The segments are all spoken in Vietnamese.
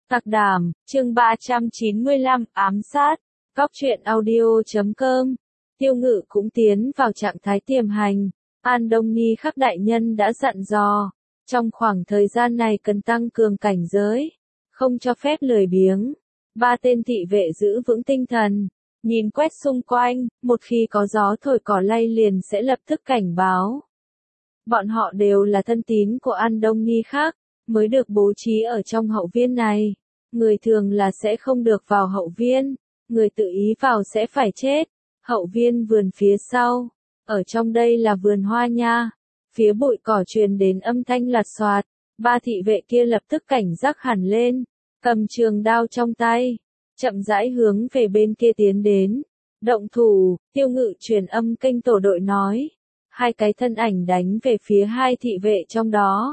Tạc Đàm, chương 395, ám sát. Cóc truyện audio.com. Tiêu Ngự cũng tiến vào trạng thái tiềm hành. An Đông Ni Khắc đại nhân đã dặn dò, trong khoảng thời gian này cần tăng cường cảnh giới, không cho phép lười biếng. Ba tên thị vệ giữ vững tinh thần, nhìn quét xung quanh, một khi có gió thổi cỏ lay liền sẽ lập tức cảnh báo. Bọn họ đều là thân tín của An Đông Ni Khắc, mới được bố trí ở trong hậu viên này. Người thường là sẽ không được vào hậu viên, người tự ý vào sẽ phải chết. Hậu viên vườn phía sau, ở trong đây là vườn hoa nha. Phía bụi cỏ truyền đến âm thanh lạt xoạt, ba thị vệ kia lập tức cảnh giác hẳn lên, cầm trường đao trong tay, chậm rãi hướng về bên kia tiến đến. Động thủ, Tiêu Ngự truyền âm kênh tổ đội nói. Hai cái thân ảnh đánh về phía hai thị vệ trong đó.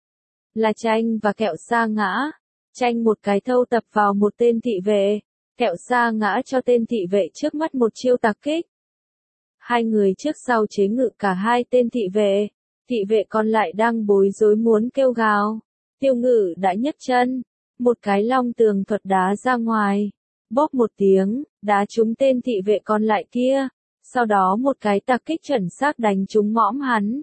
Là Tranh và Kẹo Sa Ngã. Tranh một cái thâu tập vào một tên thị vệ, Kẹo Sa Ngã cho tên thị vệ trước mắt một chiêu tạc kích. Hai người trước sau chế ngự cả hai tên thị vệ còn lại đang bối rối muốn kêu gào. Tiêu Ngự đã nhấc chân, một cái long tường thuật đá ra ngoài, bóp một tiếng, đá trúng tên thị vệ còn lại kia, sau đó một cái tạc kích chuẩn xác đánh trúng mõm hắn.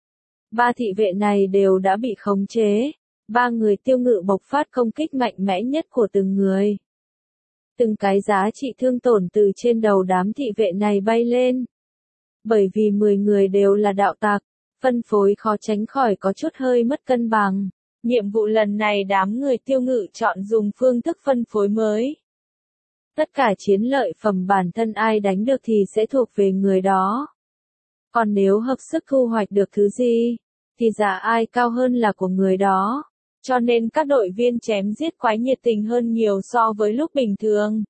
Ba thị vệ này đều đã bị khống chế. Ba người Tiêu Ngự bộc phát công kích mạnh mẽ nhất của từng người. Từng cái giá trị thương tổn từ trên đầu đám thị vệ này bay lên. Bởi vì 10 người đều là đạo tặc, phân phối khó tránh khỏi có chút hơi mất cân bằng. Nhiệm vụ lần này đám người Tiêu Ngự chọn dùng phương thức phân phối mới. Tất cả chiến lợi phẩm bản thân ai đánh được thì sẽ thuộc về người đó. Còn nếu hợp sức thu hoạch được thứ gì, thì giá ai cao hơn là của người đó. Cho nên các đội viên chém giết quái nhiệt tình hơn nhiều so với lúc bình thường.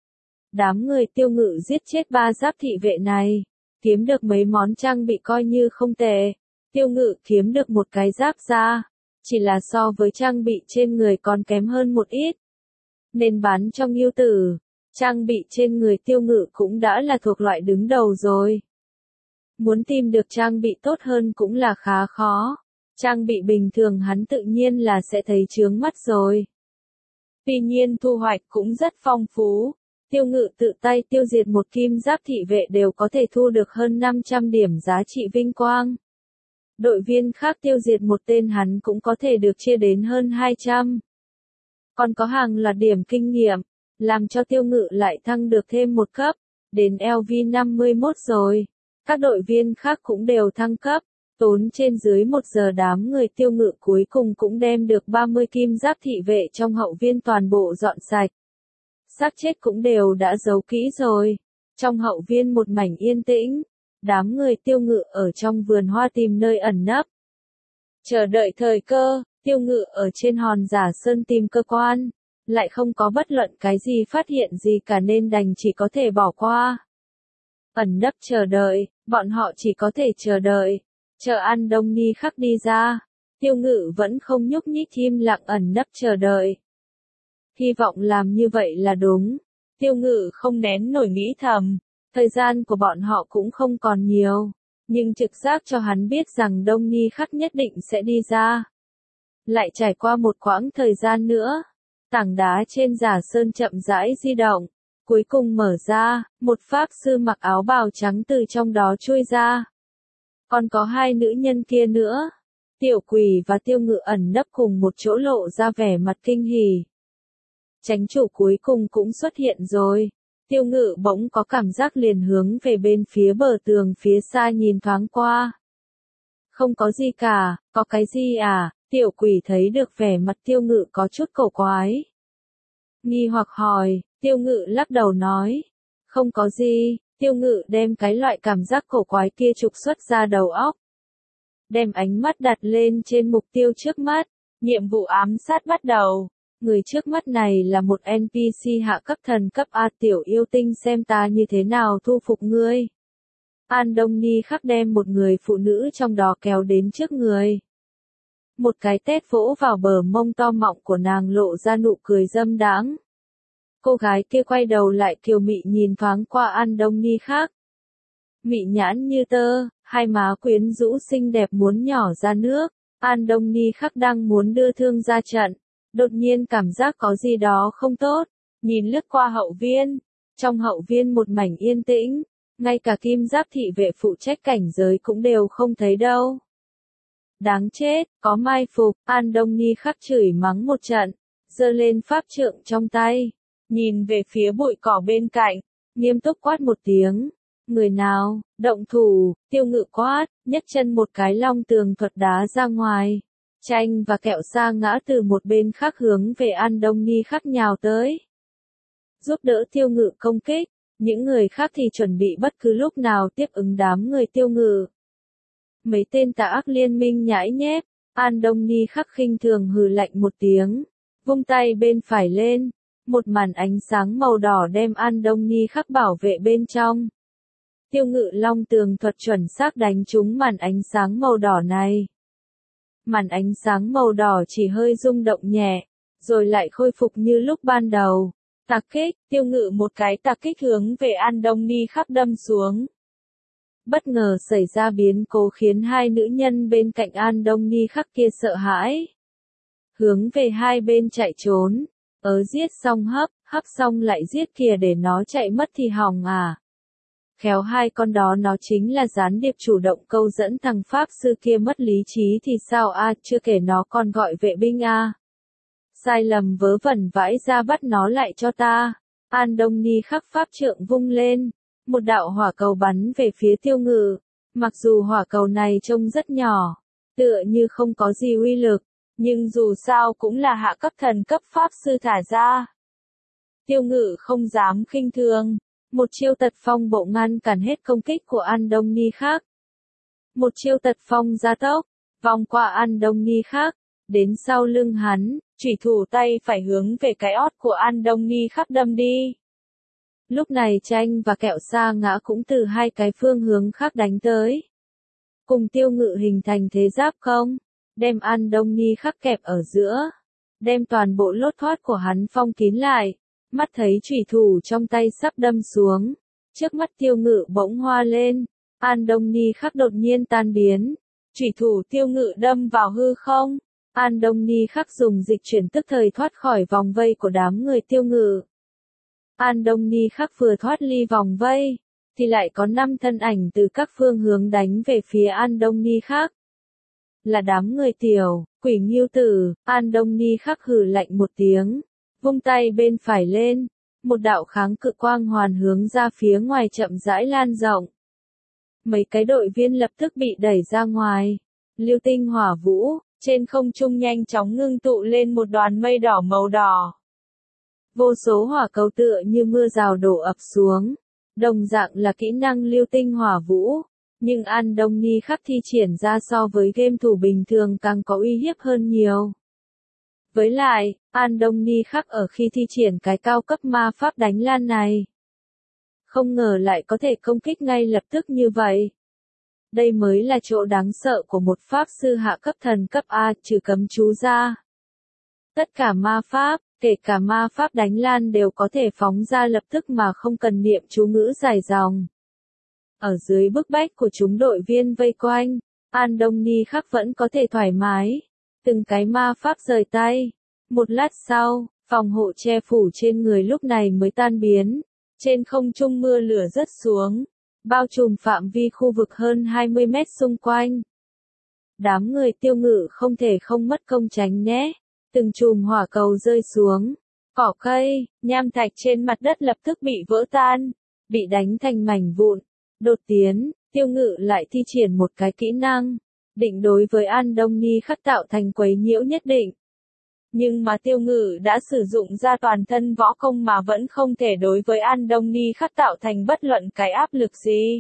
Đám người Tiêu Ngự giết chết ba giáp thị vệ này, kiếm được mấy món trang bị coi như không tệ. Tiêu Ngự kiếm được một cái giáp da, chỉ là so với trang bị trên người còn kém hơn một ít. Nên bán trong yêu tử, trang bị trên người Tiêu Ngự cũng đã là thuộc loại đứng đầu rồi. Muốn tìm được trang bị tốt hơn cũng là khá khó. Trang bị bình thường hắn tự nhiên là sẽ thấy chướng mắt rồi. Tuy nhiên thu hoạch cũng rất phong phú. Tiêu Ngự tự tay tiêu diệt một kim giáp thị vệ đều có thể thu được hơn 500 điểm giá trị vinh quang. Đội viên khác tiêu diệt một tên hắn cũng có thể được chia đến hơn 200. Còn có hàng loạt điểm kinh nghiệm, làm cho Tiêu Ngự lại thăng được thêm một cấp, đến LV51 rồi. Các đội viên khác cũng đều thăng cấp. Tốn trên dưới 1 giờ đám người Tiêu Ngự cuối cùng cũng đem được 30 kim giáp thị vệ trong hậu viên toàn bộ dọn sạch. Xác chết cũng đều đã giấu kỹ rồi. Trong hậu viên một mảnh yên tĩnh, đám người Tiêu Ngự ở trong vườn hoa tìm nơi ẩn nấp. Chờ đợi thời cơ, Tiêu Ngự ở trên hòn giả sơn tìm cơ quan, lại không có bất luận cái gì phát hiện gì cả nên đành chỉ có thể bỏ qua. Ẩn nấp chờ đợi, bọn họ chỉ có thể chờ đợi. Chờ An Đông Ni Khắc đi ra, Tiêu Ngự vẫn không nhúc nhích im lặng ẩn nấp chờ đợi. Hy vọng làm như vậy là đúng. Tiêu Ngự không nén nổi nghĩ thầm, thời gian của bọn họ cũng không còn nhiều, nhưng trực giác cho hắn biết rằng Đông Ni Khắc nhất định sẽ đi ra. Lại trải qua một quãng thời gian nữa, tảng đá trên giả sơn chậm rãi di động, cuối cùng mở ra, một pháp sư mặc áo bào trắng từ trong đó chui ra. Còn có hai nữ nhân kia nữa. Tiểu Quỷ và Tiêu Ngự ẩn nấp cùng một chỗ lộ ra vẻ mặt kinh hỉ. Chánh chủ cuối cùng cũng xuất hiện rồi. Tiêu Ngự bỗng có cảm giác liền hướng về bên phía bờ tường phía xa nhìn thoáng qua. Không có gì cả, có cái gì à? Tiểu Quỷ thấy được vẻ mặt Tiêu Ngự có chút cổ quái. Nghi hoặc hỏi, Tiêu Ngự lắc đầu nói. Không có gì. Tiêu Ngự đem cái loại cảm giác cổ quái kia trục xuất ra đầu óc. Đem ánh mắt đặt lên trên mục tiêu trước mắt. Nhiệm vụ ám sát bắt đầu. Người trước mắt này là một NPC hạ cấp thần cấp A tiểu yêu tinh xem ta như thế nào thu phục ngươi. An Đông Ni Khắc đem một người phụ nữ trong đó kéo đến trước người. Một cái tét vỗ vào bờ mông to mọng của nàng lộ ra nụ cười dâm đãng. Cô gái kia quay đầu lại kiều mị nhìn thoáng qua An Đông Ni Khắc. Mị nhãn như tơ, hai má quyến rũ xinh đẹp muốn nhỏ ra nước. An Đông Ni Khắc đang muốn đưa thương ra trận. Đột nhiên cảm giác có gì đó không tốt, nhìn lướt qua hậu viên. Trong hậu viên một mảnh yên tĩnh, ngay cả kim giáp thị vệ phụ trách cảnh giới cũng đều không thấy đâu. Đáng chết, có mai phục, An Đông Ni khắc chửi mắng một trận, giơ lên pháp trượng trong tay, nhìn về phía bụi cỏ bên cạnh, nghiêm túc quát một tiếng. Người nào, động thủ, Tiêu Ngự quát, nhấc chân một cái long tường thuật đá ra ngoài. Tranh và kẹo sa ngã từ một bên khác hướng về An Đông Ni khắc nhào tới. Giúp đỡ Tiêu Ngự công kích, những người khác thì chuẩn bị bất cứ lúc nào tiếp ứng đám người Tiêu Ngự. Mấy tên tà ác liên minh nhãi nhép, An Đông Ni khắc khinh thường hừ lạnh một tiếng, vung tay bên phải lên, một màn ánh sáng màu đỏ đem An Đông Ni khắc bảo vệ bên trong. Tiêu Ngự long tường thuật chuẩn xác đánh trúng màn ánh sáng màu đỏ này. Màn ánh sáng màu đỏ chỉ hơi rung động nhẹ, rồi lại khôi phục như lúc ban đầu. Tạc kích, Tiêu Ngự một cái tạc kích hướng về An Đông Ni khắc đâm xuống. Bất ngờ xảy ra biến cố khiến hai nữ nhân bên cạnh An Đông Ni khắc kia sợ hãi. Hướng về hai bên chạy trốn, giết xong hấp xong lại giết kìa, để nó chạy mất thì hỏng à. Khéo hai con đó nó chính là gián điệp chủ động câu dẫn thằng Pháp sư kia mất lý trí thì sao a, chưa kể nó còn gọi vệ binh a. Sai lầm vớ vẩn vãi ra, bắt nó lại cho ta. An Đông Ni khắc pháp trượng vung lên, một đạo hỏa cầu bắn về phía Tiêu Ngự. Mặc dù hỏa cầu này trông rất nhỏ, tựa như không có gì uy lực, nhưng dù sao cũng là hạ cấp thần cấp pháp sư thả ra. Tiêu Ngự không dám khinh thường, một chiêu tật phong bộ ngăn cản hết công kích của An Đông Ni khắc. Một chiêu tật phong gia tốc, vòng qua An Đông Ni khắc, đến sau lưng hắn, chủy thủ tay phải hướng về cái ót của An Đông Ni khắc đâm đi. Lúc này Tranh và kẹo sa ngã cũng từ hai cái phương hướng khác đánh tới. Cùng Tiêu Ngự hình thành thế giáp không, đem An Đông Ni khắc kẹp ở giữa, đem toàn bộ lốt thoát của hắn phong kín lại. Mắt thấy chủy thủ trong tay sắp đâm xuống, trước mắt Tiêu Ngự bỗng hoa lên, An Đông Ni khắc đột nhiên tan biến, chủy thủ Tiêu Ngự đâm vào hư không, An Đông Ni khắc dùng dịch chuyển tức thời thoát khỏi vòng vây của đám người Tiêu Ngự. An Đông Ni khắc vừa thoát ly vòng vây, thì lại có 5 thân ảnh từ các phương hướng đánh về phía An Đông Ni khắc. Là đám người Tiểu, Quỷ Ngưu Tử. An Đông Ni khắc hừ lạnh một tiếng, vung tay bên phải lên, một đạo kháng cự quang hoàn hướng ra phía ngoài chậm rãi lan rộng. Mấy cái đội viên lập tức bị đẩy ra ngoài. Lưu tinh hỏa vũ, trên không trung nhanh chóng ngưng tụ lên một đoàn mây đỏ màu đỏ. Vô số hỏa cầu tựa như mưa rào đổ ập xuống, đồng dạng là kỹ năng lưu tinh hỏa vũ, nhưng An Đông Ni khắc thi triển ra so với game thủ bình thường càng có uy hiếp hơn nhiều. Với lại, An Đông Ni khắc ở khi thi triển cái cao cấp ma pháp đánh lan này, không ngờ lại có thể công kích ngay lập tức như vậy. Đây mới là chỗ đáng sợ của một pháp sư hạ cấp thần cấp A, trừ cấm chú ra. Tất cả ma pháp, kể cả ma pháp đánh lan đều có thể phóng ra lập tức mà không cần niệm chú ngữ dài dòng. Ở dưới bức bách của chúng đội viên vây quanh, An Đông Ni khắc vẫn có thể thoải mái. Từng cái ma pháp rời tay. Một lát sau, phòng hộ che phủ trên người lúc này mới tan biến. Trên không trung mưa lửa rớt xuống, bao trùm phạm vi khu vực hơn 20 mét xung quanh. Đám người Tiêu Ngự không thể không mất công tránh né. Từng chùm hỏa cầu rơi xuống. Cỏ cây, nham thạch trên mặt đất lập tức bị vỡ tan, bị đánh thành mảnh vụn. Đột tiến, Tiêu Ngự lại thi triển một cái kỹ năng, định đối với An Đông Ni khắc tạo thành quấy nhiễu nhất định. Nhưng mà Tiêu Ngự đã sử dụng ra toàn thân võ công mà vẫn không thể đối với An Đông Ni khắc tạo thành bất luận cái áp lực gì.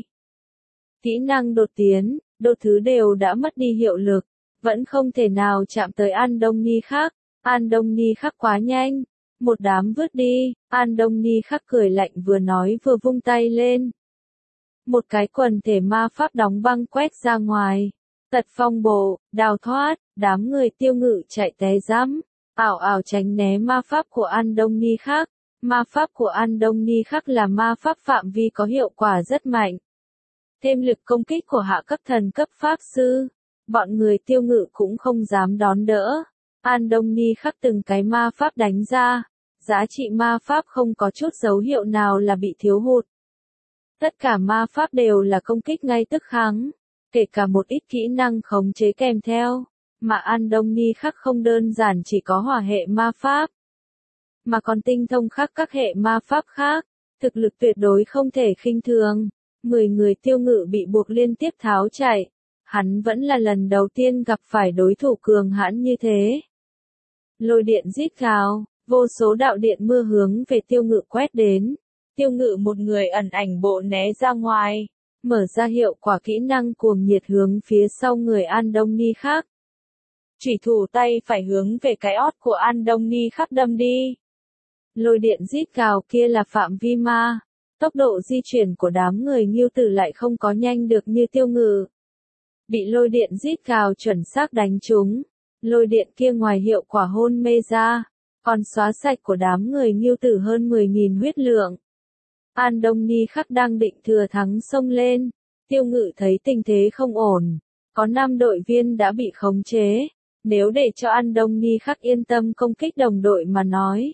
Kỹ năng đột tiến, đột thứ đều đã mất đi hiệu lực, vẫn không thể nào chạm tới An Đông Ni khắc. An Đông Ni khắc quá nhanh, một đám vứt đi. An Đông Ni khắc cười lạnh vừa nói vừa vung tay lên. Một cái quần thể ma pháp đóng băng quét ra ngoài. Tật phong bộ, đào thoát, đám người Tiêu Ngự chạy té rắm, ảo ảo tránh né ma pháp của An Đông Ni khắc. Ma pháp của An Đông Ni khắc là ma pháp phạm vi có hiệu quả rất mạnh. Thêm lực công kích của hạ cấp thần cấp pháp sư, bọn người Tiêu Ngự cũng không dám đón đỡ. An Đông Ni khắc từng cái ma pháp đánh ra, giá trị ma pháp không có chút dấu hiệu nào là bị thiếu hụt. Tất cả ma pháp đều là công kích ngay tức kháng, kể cả một ít kỹ năng khống chế kèm theo, mà An Đông Ni khắc không đơn giản chỉ có hỏa hệ ma pháp, mà còn tinh thông khắc các hệ ma pháp khác, thực lực tuyệt đối không thể khinh thường. 10 người Tiêu Ngự bị buộc liên tiếp tháo chạy, hắn vẫn là lần đầu tiên gặp phải đối thủ cường hãn như thế. Lôi điện rít gào, vô số đạo điện mưa hướng về Tiêu Ngự quét đến. Tiêu Ngự một người ẩn ảnh bộ né ra ngoài, mở ra hiệu quả kỹ năng cuồng nhiệt hướng phía sau người An Đông Ni khác. Chủy thủ tay phải hướng về cái ót của An Đông Ni khắc đâm đi. Lôi điện rít gào kia là phạm vi ma, tốc độ di chuyển của đám người Ngưu Tử lại không có nhanh được như Tiêu Ngự. Bị lôi điện rít gào chuẩn xác đánh trúng, lôi điện kia ngoài hiệu quả hôn mê ra, còn xóa sạch của đám người Ngưu Tử hơn 10.000 huyết lượng. An Đông Ni khắc đang định thừa thắng xông lên, Tiêu Ngự thấy tình thế không ổn, có 5 đội viên đã bị khống chế, nếu để cho An Đông Ni khắc yên tâm công kích đồng đội mà nói.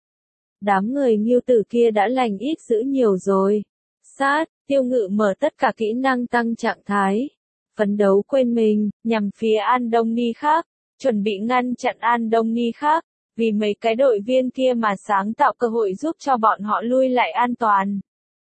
Đám người Ngưu Tử kia đã lành ít dữ nhiều rồi. Sát, Tiêu Ngự mở tất cả kỹ năng tăng trạng thái, phấn đấu quên mình, nhằm phía An Đông Ni khác, chuẩn bị ngăn chặn An Đông Ni khác, vì mấy cái đội viên kia mà sáng tạo cơ hội giúp cho bọn họ lui lại an toàn.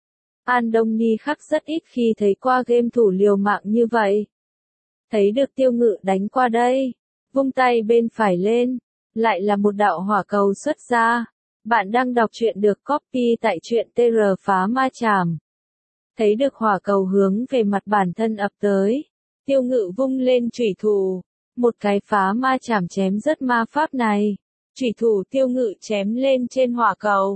An Đông Ni khác rất ít khi thấy qua game thủ liều mạng như vậy. Thấy được Tiêu Ngự đánh qua đây, vung tay bên phải lên, lại là một đạo hỏa cầu xuất ra. Bạn đang đọc truyện được copy tại truyện TR Phá Ma Chảm. Thấy được hỏa cầu hướng về mặt bản thân ập tới, Tiêu Ngự vung lên chủy thủ, một cái phá ma chảm chém rất ma pháp này. Chủy thủ Tiêu Ngự chém lên trên hỏa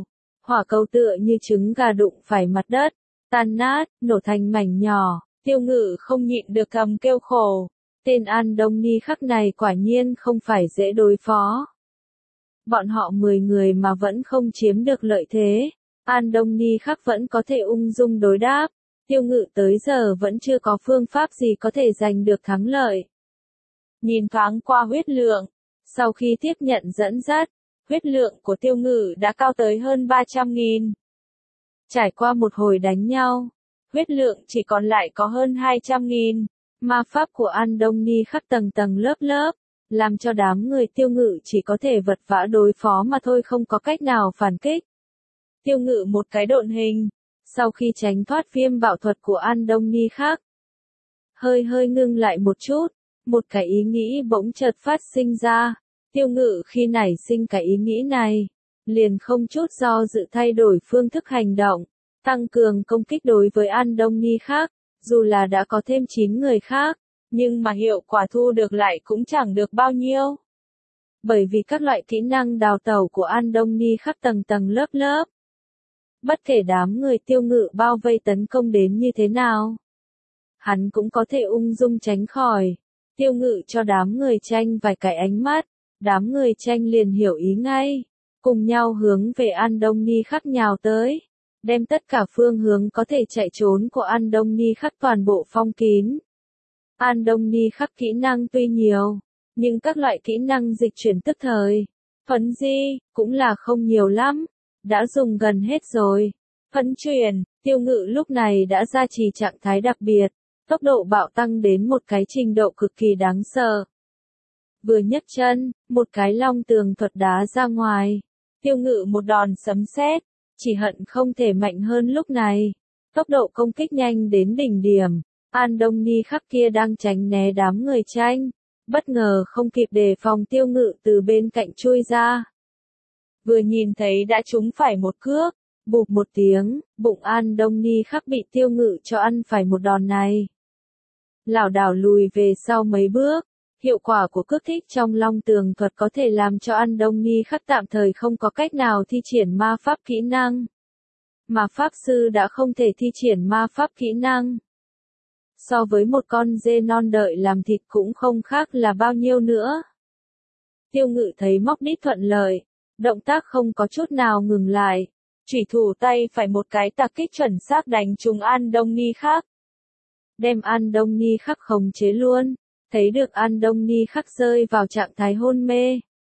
cầu tựa như trứng gà đụng phải mặt đất, tan nát, nổ thành mảnh nhỏ. Tiêu Ngự không nhịn được cầm kêu khổ, tên An Đông Ni khắc này quả nhiên không phải dễ đối phó. Bọn họ 10 người mà vẫn không chiếm được lợi thế, An Đông Ni khắc vẫn có thể ung dung đối đáp, Tiêu Ngự tới giờ vẫn chưa có phương pháp gì có thể giành được thắng lợi. Nhìn thoáng qua huyết lượng, sau khi tiếp nhận dẫn dắt, huyết lượng của Tiêu Ngự đã cao tới hơn 300.000. Trải qua một hồi đánh nhau, huyết lượng chỉ còn lại có hơn 200.000, ma pháp của An Đông Ni khắc tầng tầng lớp lớp, làm cho đám người Tiêu Ngự chỉ có thể vật vã đối phó mà thôi, không có cách nào phản kích. Tiêu Ngự một cái độn hình, sau khi tránh thoát viêm bạo thuật của An Đông Ni khác, hơi ngưng lại một chút, một cái ý nghĩ bỗng chợt phát sinh ra. Tiêu Ngự khi nảy sinh cái ý nghĩ này, liền không chút do dự thay đổi phương thức hành động, tăng cường công kích đối với An Đông Ni khác, dù là đã có thêm 9 người khác, nhưng mà hiệu quả thu được lại cũng chẳng được bao nhiêu. Bởi vì các loại kỹ năng đào tẩu của An Đông Ni khắp tầng tầng lớp lớp. Bất kể đám người Tiêu Ngự bao vây tấn công đến như thế nào, hắn cũng có thể ung dung tránh khỏi. Tiêu Ngự cho đám người tranh vài cái ánh mắt, đám người tranh liền hiểu ý ngay, cùng nhau hướng về An Đông Ni khắc nhào tới, đem tất cả phương hướng có thể chạy trốn của An Đông Ni khắc toàn bộ phong kín. An Đông Ni khắc kỹ năng tuy nhiều, nhưng các loại kỹ năng dịch chuyển tức thời, phấn di, cũng là không nhiều lắm, đã dùng gần hết rồi. Phấn chuyển, Tiêu Ngự lúc này đã ra trì trạng thái đặc biệt, tốc độ bạo tăng đến một cái trình độ cực kỳ đáng sợ. Vừa nhấc chân, một cái long tường thuật đá ra ngoài, Tiêu Ngự một đòn sấm sét, chỉ hận không thể mạnh hơn lúc này. Tốc độ công kích nhanh đến đỉnh điểm, An Đông Ni khắc kia đang tránh né đám người tranh, bất ngờ không kịp đề phòng Tiêu Ngự từ bên cạnh chui ra. Vừa nhìn thấy đã trúng phải một cước, bụp một tiếng, bụng An Đông Ni khắc bị Tiêu Ngự cho ăn phải một đòn này. Lảo đảo lùi về sau mấy bước, hiệu quả của cước thích trong long tường thuật có thể làm cho An Đông Ni khắc tạm thời không có cách nào thi triển ma pháp kỹ năng. Mà pháp sư đã không thể thi triển ma pháp kỹ năng. So với một con dê non đợi làm thịt cũng không khác là bao nhiêu nữa. Tiêu Ngự thấy móc đít thuận lợi, động tác không có chút nào ngừng lại, chủy thủ tay phải một cái tạc kích chuẩn xác đánh trúng An Đông Ni khắc. Đem An Đông Ni khắc khống chế luôn, thấy được An Đông Ni khắc rơi vào trạng thái hôn mê,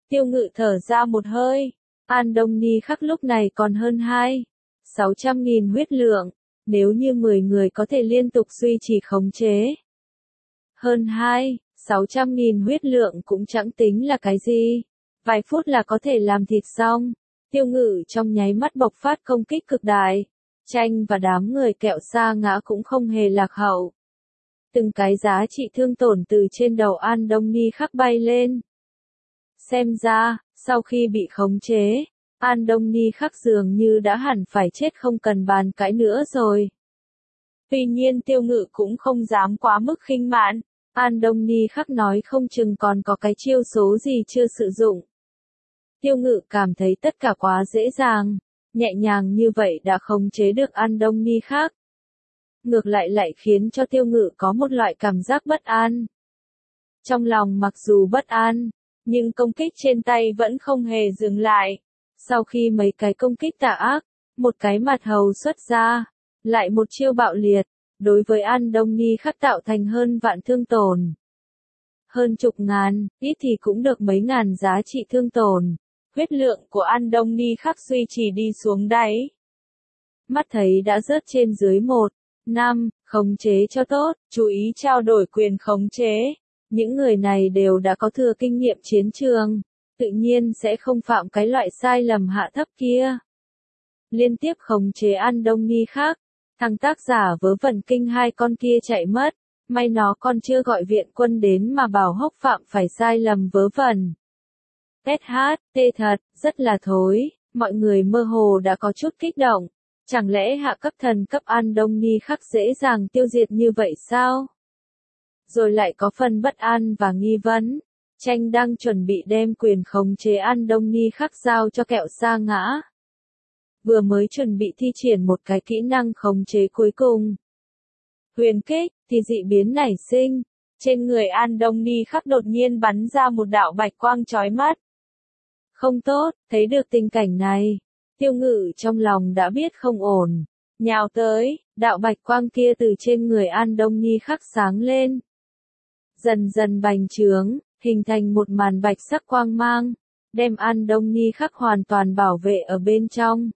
Tiêu Ngự thở ra một hơi. An Đông Ni Khắc lúc này còn hơn 600.000 huyết lượng. Nếu như 10 người có thể liên tục duy trì khống chế. Hơn 600.000 huyết lượng cũng chẳng tính là cái gì. Vài phút là có thể làm thịt xong. Tiêu Ngự trong nháy mắt bộc phát công kích cực đại. Tranh và đám người kẹo sa ngã cũng không hề lạc hậu. Từng cái giá trị thương tổn từ trên đầu An Đông Ni Khắc bay lên. Xem ra, sau khi bị khống chế, An Đông Ni Khắc dường như đã hẳn phải chết không cần bàn cãi nữa rồi. Tuy nhiên Tiêu Ngự cũng không dám quá mức khinh mạn. An Đông Ni Khắc nói không chừng còn có cái chiêu số gì chưa sử dụng. Tiêu Ngự cảm thấy tất cả quá dễ dàng, nhẹ nhàng như vậy đã khống chế được An Đông Ni Khắc. Ngược lại khiến cho Tiêu Ngự có một loại cảm giác bất an. Trong lòng mặc dù bất an, nhưng công kích trên tay vẫn không hề dừng lại. Sau khi mấy cái công kích tà ác, một cái mặt hầu xuất ra, lại một chiêu bạo liệt, đối với An Đông Ni Khắc tạo thành hơn vạn thương tổn. Hơn chục ngàn, ít thì cũng được mấy ngàn giá trị thương tổn. Huyết lượng của An Đông Ni Khắc duy trì đi xuống đáy. Mắt thấy đã rớt trên dưới 1/5, khống chế cho tốt, chú ý trao đổi quyền khống chế. Những người này đều đã có thừa kinh nghiệm chiến trường, tự nhiên sẽ không phạm cái loại sai lầm hạ thấp kia. Liên tiếp khống chế An Đông Ni Khắc, thằng tác giả vớ vẩn kinh hai con kia chạy mất, may nó còn chưa gọi viện quân đến mà bảo Hốc phạm phải sai lầm vớ vẩn. SHT thật, rất là thối, mọi người mơ hồ đã có chút kích động. Chẳng lẽ hạ cấp thần cấp An Đông Ni Khắc dễ dàng tiêu diệt như vậy sao? Rồi lại có phần bất an và nghi vấn. Tranh đang chuẩn bị đem quyền khống chế An Đông Ni Khắc giao cho kẹo sa ngã. Vừa mới chuẩn bị thi triển một cái kỹ năng khống chế cuối cùng. Huyền kích, thì dị biến nảy sinh. Trên người An Đông Ni Khắc đột nhiên bắn ra một đạo bạch quang chói mắt. Không tốt, thấy được tình cảnh này. Tiêu Ngự trong lòng đã biết không ổn. Nhào tới, đạo bạch quang kia từ trên người An Đông Ni Khắc sáng lên. Dần dần bành trướng, hình thành một màn bạch sắc quang mang, đem An Đông Ni Khắc hoàn toàn bảo vệ ở bên trong.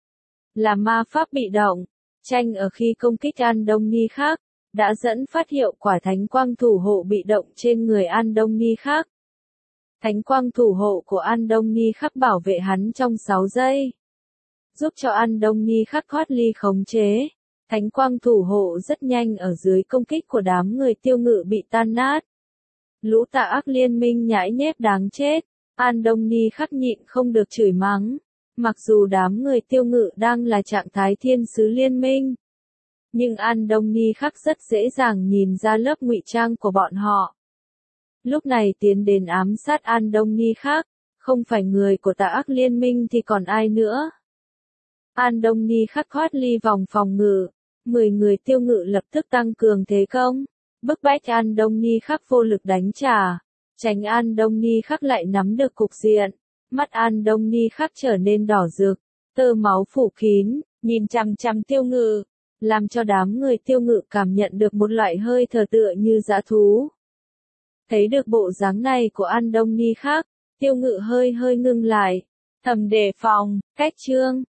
Là ma pháp bị động, tranh ở khi công kích An Đông Ni Khắc, đã dẫn phát hiệu quả thánh quang thủ hộ bị động trên người An Đông Ni Khắc. Thánh quang thủ hộ của An Đông Ni Khắc bảo vệ hắn trong 6 giây. Giúp cho An Đông Ni Khắc thoát ly khống chế. Thánh quang thủ hộ rất nhanh ở dưới công kích của đám người Tiêu Ngự bị tan nát. Lũ tà ác liên minh nhãi nhép đáng chết. An Đông Ni Khắc nhịn không được chửi mắng. Mặc dù đám người Tiêu Ngự đang là trạng thái thiên sứ liên minh. Nhưng An Đông Ni Khắc rất dễ dàng nhìn ra lớp ngụy trang của bọn họ. Lúc này tiến đến ám sát An Đông Ni Khắc, không phải người của tà ác liên minh thì còn ai nữa. An Đông Ni Khắc thoát ly vòng phòng ngự, 10 người Tiêu Ngự lập tức tăng cường thế công, bức bách An Đông Ni Khắc vô lực đánh trả, tránh An Đông Ni Khắc lại nắm được cục diện, mắt An Đông Ni Khắc trở nên đỏ rực, tơ máu phủ kín, nhìn chằm chằm Tiêu Ngự, làm cho đám người Tiêu Ngự cảm nhận được một loại hơi thở tựa như dã thú. Thấy được bộ dáng này của An Đông Ni Khắc, Tiêu Ngự hơi ngưng lại, thầm đề phòng, cách chương.